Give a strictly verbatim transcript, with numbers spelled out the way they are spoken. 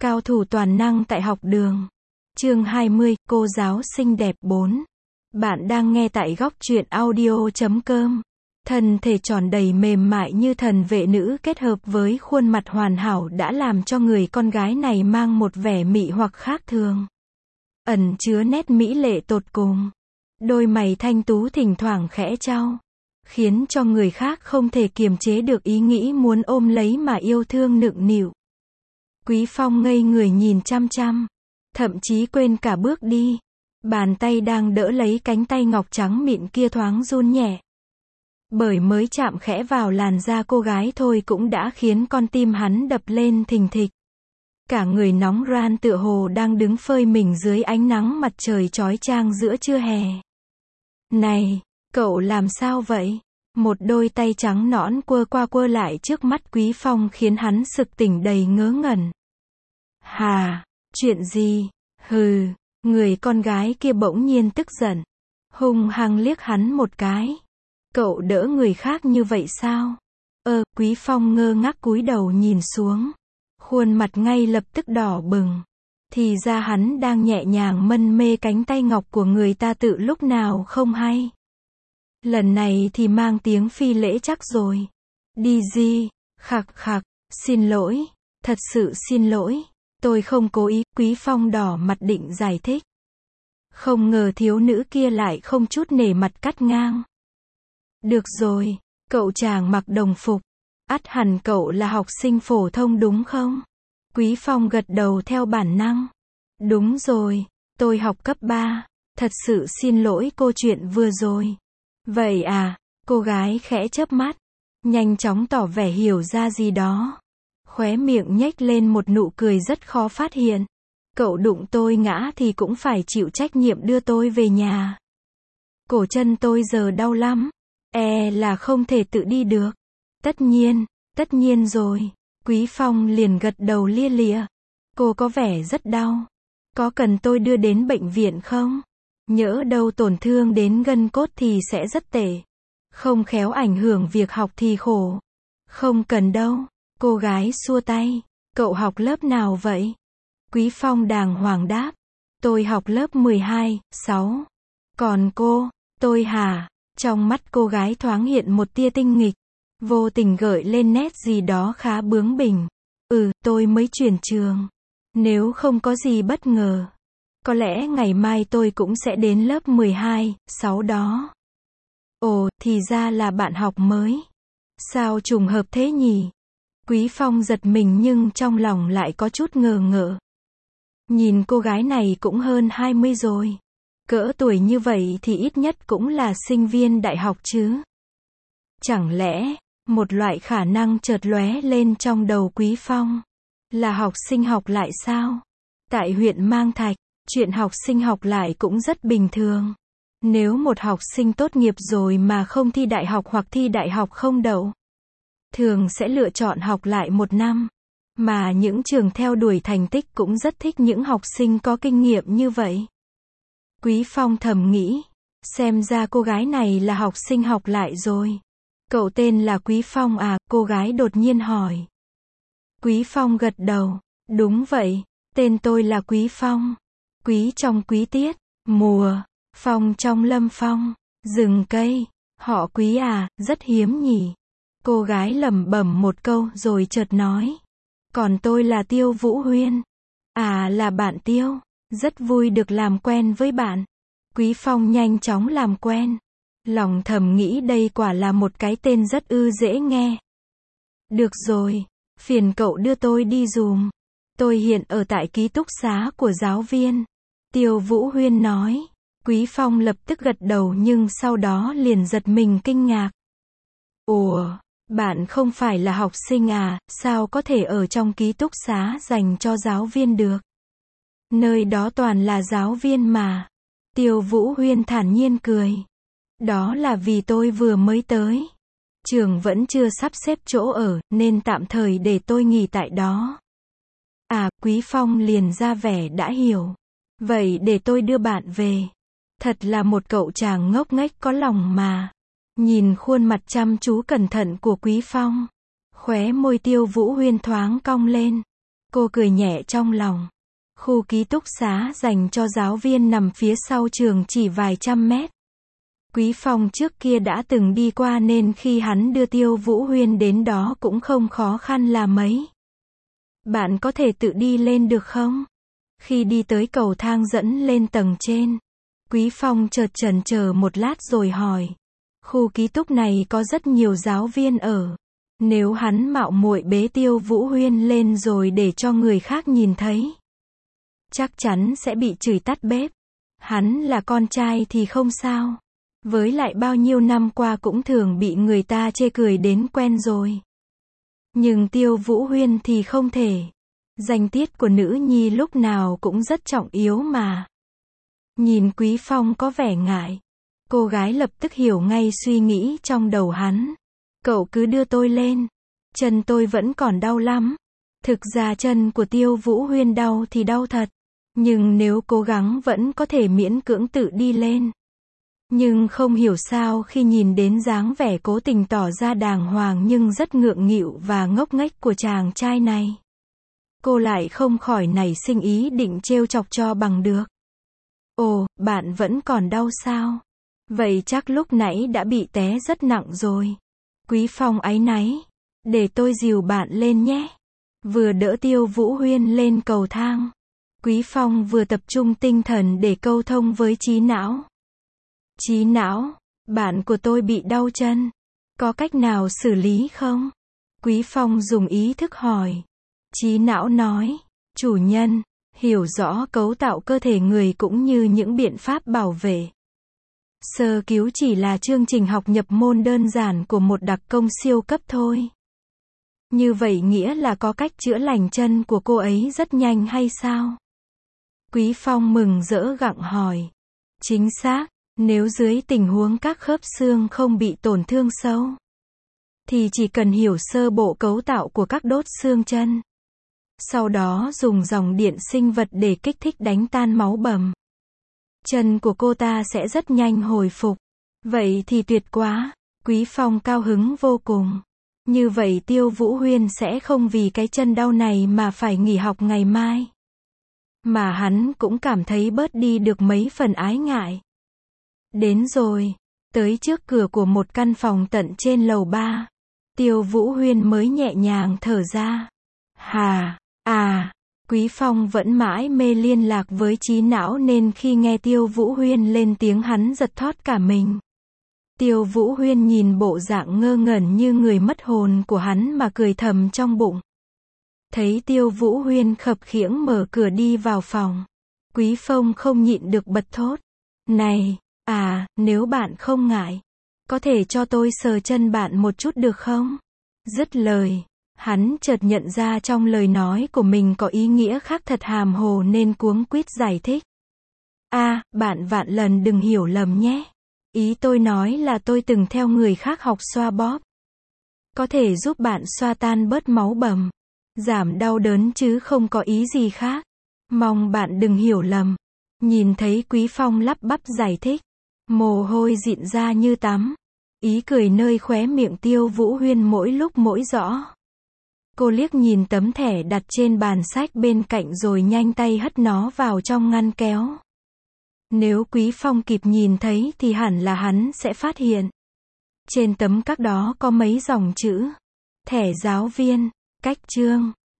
Cao thủ toàn năng tại học đường. Chương hai mươi, cô giáo xinh đẹp bốn. Bạn đang nghe tại góc truyện audio chấm com. Thân thể tròn đầy mềm mại như thần vệ nữ kết hợp với khuôn mặt hoàn hảo đã làm cho người con gái này mang một vẻ mị hoặc khác thường. Ẩn chứa nét mỹ lệ tột cùng. Đôi mày thanh tú thỉnh thoảng khẽ chau, khiến cho người khác không thể kiềm chế được ý nghĩ muốn ôm lấy mà yêu thương nựng nịu. Quý Phong ngây người nhìn chăm chăm, thậm chí quên cả bước đi. Bàn tay đang đỡ lấy cánh tay ngọc trắng mịn kia thoáng run nhẹ. Bởi mới chạm khẽ vào làn da cô gái thôi cũng đã khiến con tim hắn đập lên thình thịch. Cả người nóng ran tựa hồ đang đứng phơi mình dưới ánh nắng mặt trời chói chang giữa trưa hè. Này, cậu làm sao vậy? Một đôi tay trắng nõn quơ qua quơ lại trước mắt Quý Phong khiến hắn sực tỉnh đầy ngớ ngẩn. Hà, chuyện gì? Hừ, người con gái kia bỗng nhiên tức giận, hung hăng liếc hắn một cái. Cậu đỡ người khác như vậy sao? Ơ, Quý Phong ngơ ngác cúi đầu nhìn xuống. Khuôn mặt ngay lập tức đỏ bừng. Thì ra hắn đang nhẹ nhàng mân mê cánh tay ngọc của người ta tự lúc nào không hay. Lần này thì mang tiếng phi lễ chắc rồi. Đi gì? Khặc khặc, xin lỗi, thật sự xin lỗi, tôi không cố ý. Quý Phong đỏ mặt định giải thích. Không ngờ thiếu nữ kia lại không chút nể mặt cắt ngang. Được rồi, cậu chàng mặc đồng phục. Ắt hẳn cậu là học sinh phổ thông đúng không? Quý Phong gật đầu theo bản năng. Đúng rồi, tôi học cấp ba. Thật sự xin lỗi cô chuyện vừa rồi. Vậy à, cô gái khẽ chớp mắt, nhanh chóng tỏ vẻ hiểu ra gì đó. Khóe miệng nhếch lên một nụ cười rất khó phát hiện. Cậu đụng tôi ngã thì cũng phải chịu trách nhiệm đưa tôi về nhà. Cổ chân tôi giờ đau lắm, e là không thể tự đi được. Tất nhiên, tất nhiên rồi. Quý Phong liền gật đầu lia lịa. Cô có vẻ rất đau. Có cần tôi đưa đến bệnh viện không? Nhỡ đâu tổn thương đến gân cốt thì sẽ rất tệ. Không khéo ảnh hưởng việc học thì khổ. Không cần đâu. Cô gái xua tay. Cậu học lớp nào vậy? Quý Phong đàng hoàng đáp. Tôi học lớp mười hai, sáu. Còn cô? Tôi hả? Trong mắt cô gái thoáng hiện một tia tinh nghịch. Vô tình gợi lên nét gì đó khá bướng bỉnh. Ừ, tôi mới chuyển trường. Nếu không có gì bất ngờ, có lẽ ngày mai tôi cũng sẽ đến lớp mười hai, sáu đó. Ồ, thì ra là bạn học mới. Sao trùng hợp thế nhỉ? Quý Phong giật mình nhưng trong lòng lại có chút ngờ ngợ. Nhìn cô gái này cũng hơn hai mươi rồi. Cỡ tuổi như vậy thì ít nhất cũng là sinh viên đại học chứ. Chẳng lẽ, một loại khả năng chợt lóe lên trong đầu Quý Phong. Là học sinh học lại sao? Tại huyện Mang Thạch, chuyện học sinh học lại cũng rất bình thường. Nếu một học sinh tốt nghiệp rồi mà không thi đại học hoặc thi đại học không đậu, thường sẽ lựa chọn học lại một năm. Mà những trường theo đuổi thành tích cũng rất thích những học sinh có kinh nghiệm như vậy. Quý Phong thầm nghĩ, xem ra cô gái này là học sinh học lại rồi. Cậu tên là Quý Phong à? Cô gái đột nhiên hỏi. Quý Phong gật đầu. Đúng vậy, tên tôi là Quý Phong. Quý trong quý tiết, mùa, phong trong lâm phong, rừng cây. Họ Quý à, rất hiếm nhỉ. Cô gái lẩm bẩm một câu rồi chợt nói. Còn tôi là Tiêu Vũ Huyên. À, là bạn Tiêu. Rất vui được làm quen với bạn. Quý Phong nhanh chóng làm quen. Lòng thầm nghĩ đây quả là một cái tên rất ư dễ nghe. Được rồi, phiền cậu đưa tôi đi dùm. Tôi hiện ở tại ký túc xá của giáo viên. Tiêu Vũ Huyên nói. Quý Phong lập tức gật đầu nhưng sau đó liền giật mình kinh ngạc. Ủa, bạn không phải là học sinh à, sao có thể ở trong ký túc xá dành cho giáo viên được? Nơi đó toàn là giáo viên mà. Tiêu Vũ Huyên thản nhiên cười. Đó là vì tôi vừa mới tới. Trường vẫn chưa sắp xếp chỗ ở, nên tạm thời để tôi nghỉ tại đó. À, Quý Phong liền ra vẻ đã hiểu. Vậy để tôi đưa bạn về. Thật là một cậu chàng ngốc nghếch có lòng mà. Nhìn khuôn mặt chăm chú cẩn thận của Quý Phong, khóe môi Tiêu Vũ Huyên thoáng cong lên. Cô cười nhẹ trong lòng. Khu ký túc xá dành cho giáo viên nằm phía sau trường chỉ vài trăm mét. Quý Phong trước kia đã từng đi qua nên khi hắn đưa Tiêu Vũ Huyên đến đó cũng không khó khăn là mấy. Bạn có thể tự đi lên được không? Khi đi tới cầu thang dẫn lên tầng trên, Quý Phong chợt chần chờ một lát rồi hỏi. Khu ký túc này có rất nhiều giáo viên ở. Nếu hắn mạo muội bế Tiêu Vũ Huyên lên rồi để cho người khác nhìn thấy, chắc chắn sẽ bị chửi tắt bếp. Hắn là con trai thì không sao. Với lại bao nhiêu năm qua cũng thường bị người ta chê cười đến quen rồi. Nhưng Tiêu Vũ Huyên thì không thể. Danh tiết của nữ nhi lúc nào cũng rất trọng yếu mà. Nhìn Quý Phong có vẻ ngại. Cô gái lập tức hiểu ngay suy nghĩ trong đầu hắn. Cậu cứ đưa tôi lên. Chân tôi vẫn còn đau lắm. Thực ra chân của Tiêu Vũ Huyên đau thì đau thật. Nhưng nếu cố gắng vẫn có thể miễn cưỡng tự đi lên. Nhưng không hiểu sao khi nhìn đến dáng vẻ cố tình tỏ ra đàng hoàng nhưng rất ngượng nghịu và ngốc nghếch của chàng trai này, cô lại không khỏi nảy sinh ý định trêu chọc cho bằng được. Ồ, bạn vẫn còn đau sao? Vậy chắc lúc nãy đã bị té rất nặng rồi. Quý Phong áy náy. Để tôi dìu bạn lên nhé. Vừa đỡ Tiêu Vũ Huyên lên cầu thang, Quý Phong vừa tập trung tinh thần để câu thông với trí não. Trí não, bạn của tôi bị đau chân. Có cách nào xử lý không? Quý Phong dùng ý thức hỏi. Trí não nói. Chủ nhân, hiểu rõ cấu tạo cơ thể người cũng như những biện pháp bảo vệ. Sơ cứu chỉ là chương trình học nhập môn đơn giản của một đặc công siêu cấp thôi. Như vậy nghĩa là có cách chữa lành chân của cô ấy rất nhanh hay sao? Quý Phong mừng rỡ gặng hỏi. Chính xác, nếu dưới tình huống các khớp xương không bị tổn thương sâu, thì chỉ cần hiểu sơ bộ cấu tạo của các đốt xương chân. Sau đó dùng dòng điện sinh vật để kích thích đánh tan máu bầm. Chân của cô ta sẽ rất nhanh hồi phục. Vậy thì tuyệt quá. Quý Phong cao hứng vô cùng. Như vậy Tiêu Vũ Huyên sẽ không vì cái chân đau này mà phải nghỉ học ngày mai. Mà hắn cũng cảm thấy bớt đi được mấy phần ái ngại. Đến rồi. Tới trước cửa của một căn phòng tận trên lầu ba. Tiêu Vũ Huyên mới nhẹ nhàng thở ra. Hà, à, Quý Phong vẫn mãi mê liên lạc với trí não nên khi nghe Tiêu Vũ Huyên lên tiếng hắn giật thót cả mình. Tiêu Vũ Huyên nhìn bộ dạng ngơ ngẩn như người mất hồn của hắn mà cười thầm trong bụng. Thấy Tiêu Vũ Huyên khập khiễng mở cửa đi vào phòng, Quý Phong không nhịn được bật thốt. Này, à, nếu bạn không ngại, có thể cho tôi sờ chân bạn một chút được không? Dứt lời, hắn chợt nhận ra trong lời nói của mình có ý nghĩa khác thật hàm hồ nên cuống quýt giải thích. À, bạn vạn lần đừng hiểu lầm nhé. Ý tôi nói là tôi từng theo người khác học xoa bóp. Có thể giúp bạn xoa tan bớt máu bầm, giảm đau đớn chứ không có ý gì khác. Mong bạn đừng hiểu lầm. Nhìn thấy Quý Phong lắp bắp giải thích, mồ hôi dịn ra như tắm. Ý cười nơi khóe miệng Tiêu Vũ Huyên mỗi lúc mỗi rõ. Cô liếc nhìn tấm thẻ đặt trên bàn sách bên cạnh rồi nhanh tay hất nó vào trong ngăn kéo. Nếu Quý Phong kịp nhìn thấy thì hẳn là hắn sẽ phát hiện. Trên tấm các đó có mấy dòng chữ. Thẻ giáo viên, cách chương.